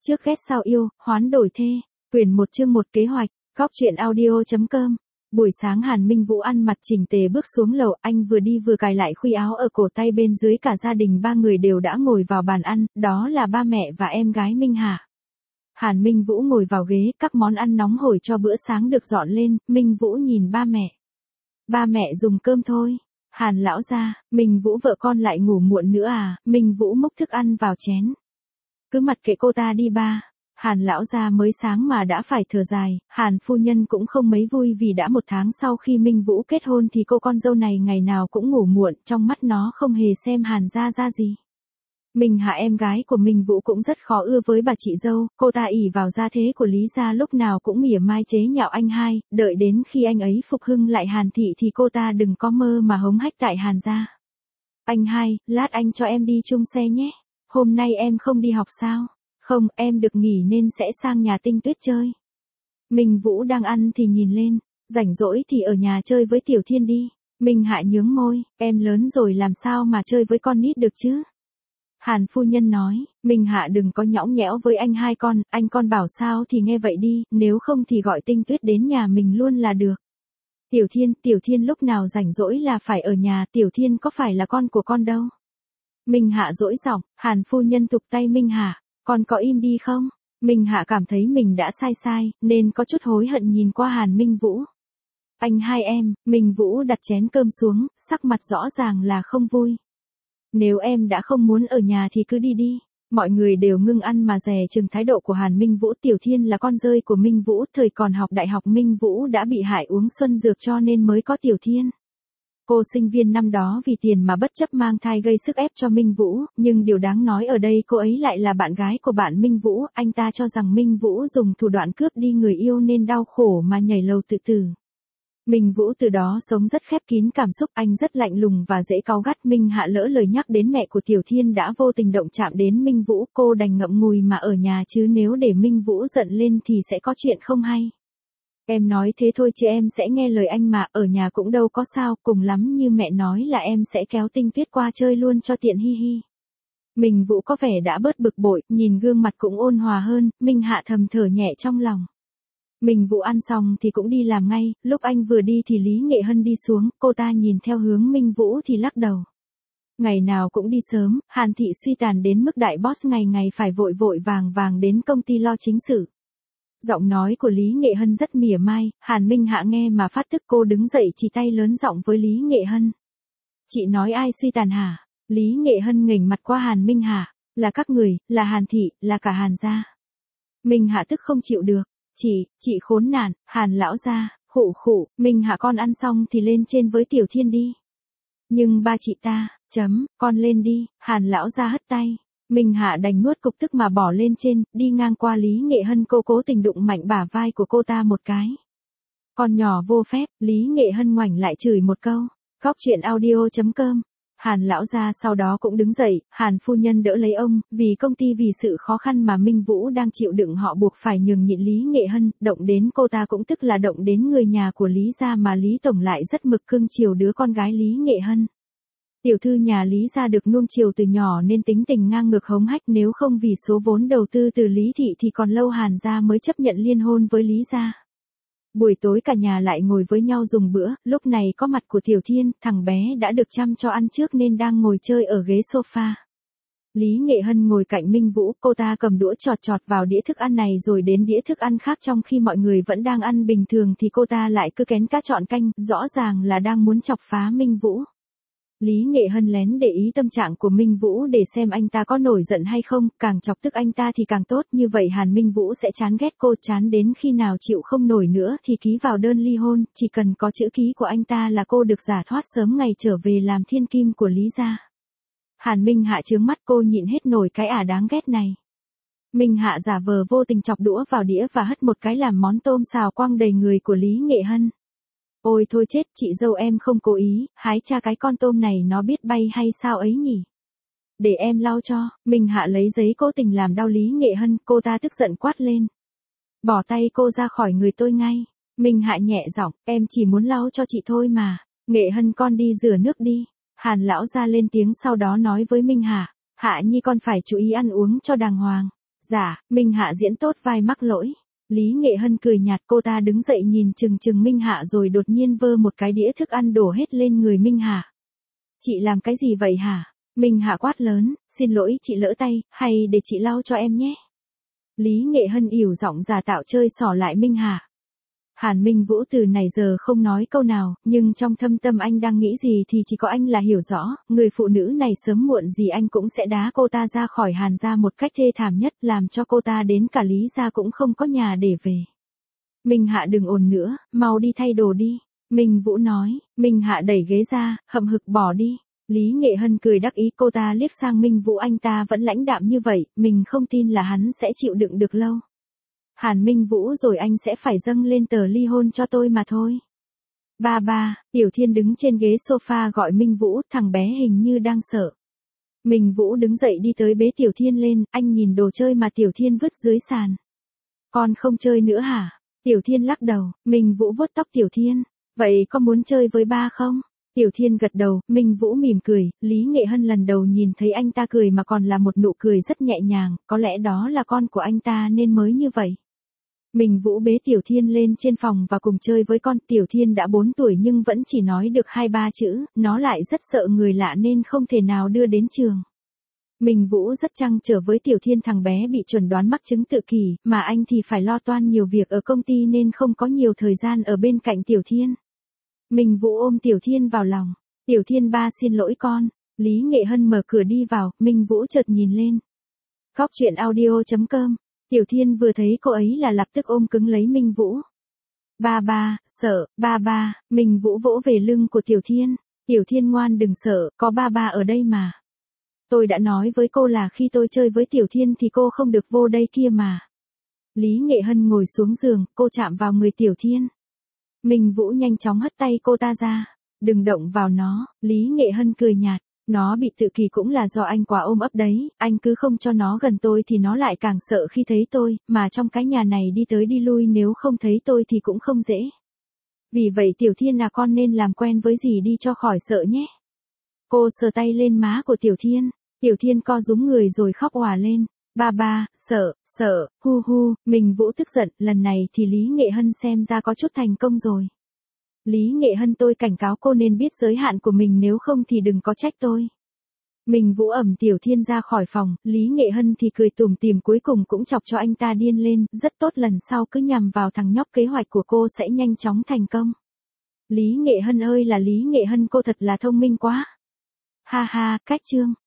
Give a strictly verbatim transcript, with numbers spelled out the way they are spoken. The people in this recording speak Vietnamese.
Trước ghét sau yêu, hoán đổi thê. Quyển một chương một kế hoạch. Góc truyện audio.com. Buổi sáng Hàn Minh Vũ ăn mặc chỉnh tề bước xuống lầu, anh vừa đi vừa cài lại khuy áo ở cổ tay, bên dưới cả gia đình ba người đều đã ngồi vào bàn ăn, đó là ba mẹ và em gái Minh Hạ. Hàn Minh Vũ ngồi vào ghế, các món ăn nóng hổi cho bữa sáng được dọn lên, Minh Vũ nhìn ba mẹ. Ba mẹ dùng cơm thôi. Hàn lão gia, Minh Vũ vợ con lại ngủ muộn nữa à? Minh Vũ múc thức ăn vào chén. Cứ mặc kệ cô ta đi ba. Hàn lão gia mới sáng mà đã phải thở dài, Hàn phu nhân cũng không mấy vui vì đã một tháng sau khi Minh Vũ kết hôn thì cô con dâu này ngày nào cũng ngủ muộn, trong mắt nó không hề xem Hàn gia gia gì. Minh Hạ em gái của Minh Vũ cũng rất khó ưa với bà chị dâu, cô ta ỷ vào gia thế của Lý gia lúc nào cũng mỉa mai chế nhạo anh hai, đợi đến khi anh ấy phục hưng lại Hàn thị thì cô ta đừng có mơ mà hống hách tại Hàn gia. Anh hai, lát anh cho em đi chung xe nhé. Hôm nay em không đi học sao? Không, em được nghỉ nên sẽ sang nhà Tinh Tuyết chơi. Minh Vũ đang ăn thì nhìn lên, rảnh rỗi thì ở nhà chơi với Tiểu Thiên đi. Minh Hạ nhướng môi, em lớn rồi làm sao mà chơi với con nít được chứ? Hàn phu nhân nói, Minh Hạ đừng có nhõng nhẽo với anh hai con, anh con bảo sao thì nghe vậy đi, nếu không thì gọi Tinh Tuyết đến nhà mình luôn là được. Tiểu Thiên, Tiểu Thiên lúc nào rảnh rỗi là phải ở nhà, Tiểu Thiên có phải là con của con đâu. Minh Hạ dỗi giọng, Hàn phu nhân thụp tay Minh Hạ, con có im đi không? Minh Hạ cảm thấy mình đã sai sai, nên có chút hối hận nhìn qua Hàn Minh Vũ. Anh hai em, Minh Vũ đặt chén cơm xuống, sắc mặt rõ ràng là không vui. Nếu em đã không muốn ở nhà thì cứ đi đi. Mọi người đều ngưng ăn mà dè chừng thái độ của Hàn Minh Vũ. Tiểu Thiên là con rơi của Minh Vũ, thời còn học đại học Minh Vũ đã bị hại uống xuân dược cho nên mới có Tiểu Thiên. Cô sinh viên năm đó vì tiền mà bất chấp mang thai gây sức ép cho Minh Vũ, nhưng điều đáng nói ở đây cô ấy lại là bạn gái của bạn Minh Vũ, anh ta cho rằng Minh Vũ dùng thủ đoạn cướp đi người yêu nên đau khổ mà nhảy lầu tự tử. Minh Vũ từ đó sống rất khép kín cảm xúc, anh rất lạnh lùng và dễ cáu gắt. Minh Hạ lỡ lời nhắc đến mẹ của Tiểu Thiên đã vô tình động chạm đến Minh Vũ, cô đành ngậm ngùi mà ở nhà chứ nếu để Minh Vũ giận lên thì sẽ có chuyện không hay. Em nói thế thôi chứ em sẽ nghe lời anh mà, ở nhà cũng đâu có sao, cùng lắm như mẹ nói là em sẽ kéo Tinh Tuyết qua chơi luôn cho tiện hi hi. Minh Vũ có vẻ đã bớt bực bội, nhìn gương mặt cũng ôn hòa hơn, Minh Hạ thầm thở nhẹ trong lòng. Minh Vũ ăn xong thì cũng đi làm ngay, lúc anh vừa đi thì Lý Nghệ Hân đi xuống, cô ta nhìn theo hướng Minh Vũ thì lắc đầu. Ngày nào cũng đi sớm, Hàn thị suy tàn đến mức đại boss ngày ngày phải vội vội vàng vàng đến công ty lo chính sự. Giọng nói của Lý Nghệ Hân rất mỉa mai, Hàn Minh Hạ nghe mà phát tức, cô đứng dậy chỉ tay lớn giọng với Lý Nghệ Hân. Chị nói ai suy tàn hả? Lý Nghệ Hân nghềnh mặt qua Hàn Minh Hạ, là các người, là Hàn thị, là cả Hàn gia. Minh Hạ tức không chịu được, chị, chị khốn nạn, Hàn lão gia, khụ khụ, Minh Hạ con ăn xong thì lên trên với Tiểu Thiên đi. Nhưng ba chị ta, chấm, con lên đi, Hàn lão gia hất tay. Minh Hạ đành nuốt cục tức mà bỏ lên trên, đi ngang qua Lý Nghệ Hân cô cố tình đụng mạnh bả vai của cô ta một cái. Con nhỏ vô phép, Lý Nghệ Hân ngoảnh lại chửi một câu. Góc truyện audio.com. Hàn lão gia sau đó cũng đứng dậy, Hàn phu nhân đỡ lấy ông, vì công ty vì sự khó khăn mà Minh Vũ đang chịu đựng họ buộc phải nhường nhịn Lý Nghệ Hân, động đến cô ta cũng tức là động đến người nhà của Lý gia mà Lý Tổng lại rất mực cưng chiều đứa con gái Lý Nghệ Hân. Tiểu thư nhà Lý gia được nuông chiều từ nhỏ nên tính tình ngang ngược hống hách, nếu không vì số vốn đầu tư từ Lý thị thì còn lâu Hàn gia mới chấp nhận liên hôn với Lý gia. Buổi tối cả nhà lại ngồi với nhau dùng bữa, lúc này có mặt của Tiểu Thiên, thằng bé đã được chăm cho ăn trước nên đang ngồi chơi ở ghế sofa. Lý Nghệ Hân ngồi cạnh Minh Vũ, cô ta cầm đũa chọt chọt vào đĩa thức ăn này rồi đến đĩa thức ăn khác, trong khi mọi người vẫn đang ăn bình thường thì cô ta lại cứ kén cá chọn canh, rõ ràng là đang muốn chọc phá Minh Vũ. Lý Nghệ Hân lén để ý tâm trạng của Minh Vũ để xem anh ta có nổi giận hay không, càng chọc tức anh ta thì càng tốt, như vậy Hàn Minh Vũ sẽ chán ghét cô, chán đến khi nào chịu không nổi nữa thì ký vào đơn ly hôn, chỉ cần có chữ ký của anh ta là cô được giả thoát sớm ngày trở về làm thiên kim của Lý gia. Hàn Minh Hạ trướng mắt, cô nhịn hết nổi cái ả đáng ghét này. Minh Hạ giả vờ vô tình chọc đũa vào đĩa và hất một cái làm món tôm xào quăng đầy người của Lý Nghệ Hân. Ôi thôi chết, chị dâu em không cố ý, hái cha cái con tôm này nó biết bay hay sao ấy nhỉ? Để em lau cho. Minh Hạ lấy giấy cố tình làm đau Lý Nghệ Hân, cô ta tức giận quát lên. Bỏ tay cô ra khỏi người tôi ngay. Minh Hạ nhẹ giọng, em chỉ muốn lau cho chị thôi mà. Nghệ Hân con đi rửa nước đi. Hàn lão ra lên tiếng sau đó nói với Minh Hạ, Hạ Nhi con phải chú ý ăn uống cho đàng hoàng. Dạ, Minh Hạ diễn tốt vai mắc lỗi. Lý Nghệ Hân cười nhạt, cô ta đứng dậy nhìn chừng chừng Minh Hạ rồi đột nhiên vơ một cái đĩa thức ăn đổ hết lên người Minh Hạ. Chị làm cái gì vậy hả? Minh Hạ quát lớn, xin lỗi chị lỡ tay, hay để chị lau cho em nhé. Lý Nghệ Hân ỉu giọng giả tạo chơi xỏ lại Minh Hạ. Hàn Minh Vũ từ nãy giờ không nói câu nào, nhưng trong thâm tâm anh đang nghĩ gì thì chỉ có anh là hiểu rõ, người phụ nữ này sớm muộn gì anh cũng sẽ đá cô ta ra khỏi Hàn gia một cách thê thảm nhất, làm cho cô ta đến cả Lý gia cũng không có nhà để về. Minh Hạ đừng ồn nữa, mau đi thay đồ đi. Minh Vũ nói. Minh Hạ đẩy ghế ra, hậm hực bỏ đi. Lý Nghệ Hân cười đắc ý, cô ta liếc sang Minh Vũ, anh ta vẫn lãnh đạm như vậy, mình không tin là hắn sẽ chịu đựng được lâu. Hàn Minh Vũ rồi anh sẽ phải dâng lên tờ ly hôn cho tôi mà thôi. Ba ba, Tiểu Thiên đứng trên ghế sofa gọi Minh Vũ, thằng bé hình như đang sợ. Minh Vũ đứng dậy đi tới bế Tiểu Thiên lên, anh nhìn đồ chơi mà Tiểu Thiên vứt dưới sàn. Con không chơi nữa hả? Tiểu Thiên lắc đầu. Minh Vũ vuốt tóc Tiểu Thiên. Vậy con muốn chơi với ba không? Tiểu Thiên gật đầu. Minh Vũ mỉm cười. Lý Nghệ Hân lần đầu nhìn thấy anh ta cười mà còn là một nụ cười rất nhẹ nhàng, có lẽ đó là con của anh ta nên mới như vậy. Minh Vũ bế Tiểu Thiên lên trên phòng và cùng chơi với con. Tiểu Thiên đã bốn tuổi nhưng vẫn chỉ nói được hai ba chữ, nó lại rất sợ người lạ nên không thể nào đưa đến trường. Minh Vũ rất trăn trở với Tiểu Thiên, thằng bé bị chuẩn đoán mắc chứng tự kỷ, mà anh thì phải lo toan nhiều việc ở công ty nên không có nhiều thời gian ở bên cạnh Tiểu Thiên. Minh Vũ ôm Tiểu Thiên vào lòng. Tiểu Thiên ba xin lỗi con. Lý Nghệ Hân mở cửa đi vào, Minh Vũ chợt nhìn lên. Góc truyện audio chấm com. Tiểu Thiên vừa thấy cô ấy là lập tức ôm cứng lấy Minh Vũ. Ba ba, sợ, ba ba. Minh Vũ vỗ về lưng của Tiểu Thiên. Tiểu Thiên ngoan đừng sợ, có ba ba ở đây mà. Tôi đã nói với cô là khi tôi chơi với Tiểu Thiên thì cô không được vô đây kia mà. Lý Nghệ Hân ngồi xuống giường, cô chạm vào người Tiểu Thiên. Minh Vũ nhanh chóng hất tay cô ta ra. Đừng động vào nó. Lý Nghệ Hân cười nhạt. Nó bị tự kỷ cũng là do anh quá ôm ấp đấy, anh cứ không cho nó gần tôi thì nó lại càng sợ khi thấy tôi, mà trong cái nhà này đi tới đi lui nếu không thấy tôi thì cũng không dễ. Vì vậy Tiểu Thiên à, con nên làm quen với gì đi cho khỏi sợ nhé. Cô sờ tay lên má của Tiểu Thiên. Tiểu Thiên co rúm người rồi khóc òa lên. Ba ba, sợ, sợ, hu hu. Minh Vũ tức giận, lần này thì Lý Nghệ Hân xem ra có chút thành công rồi. Lý Nghệ Hân, tôi cảnh cáo cô nên biết giới hạn của mình, nếu không thì đừng có trách tôi. Minh Vũ ẩm Tiểu Thiên ra khỏi phòng, Lý Nghệ Hân thì cười tủm tỉm, cuối cùng cũng chọc cho anh ta điên lên, rất tốt, lần sau cứ nhằm vào thằng nhóc, kế hoạch của cô sẽ nhanh chóng thành công. Lý Nghệ Hân ơi là Lý Nghệ Hân, cô thật là thông minh quá. Ha ha, cách chương.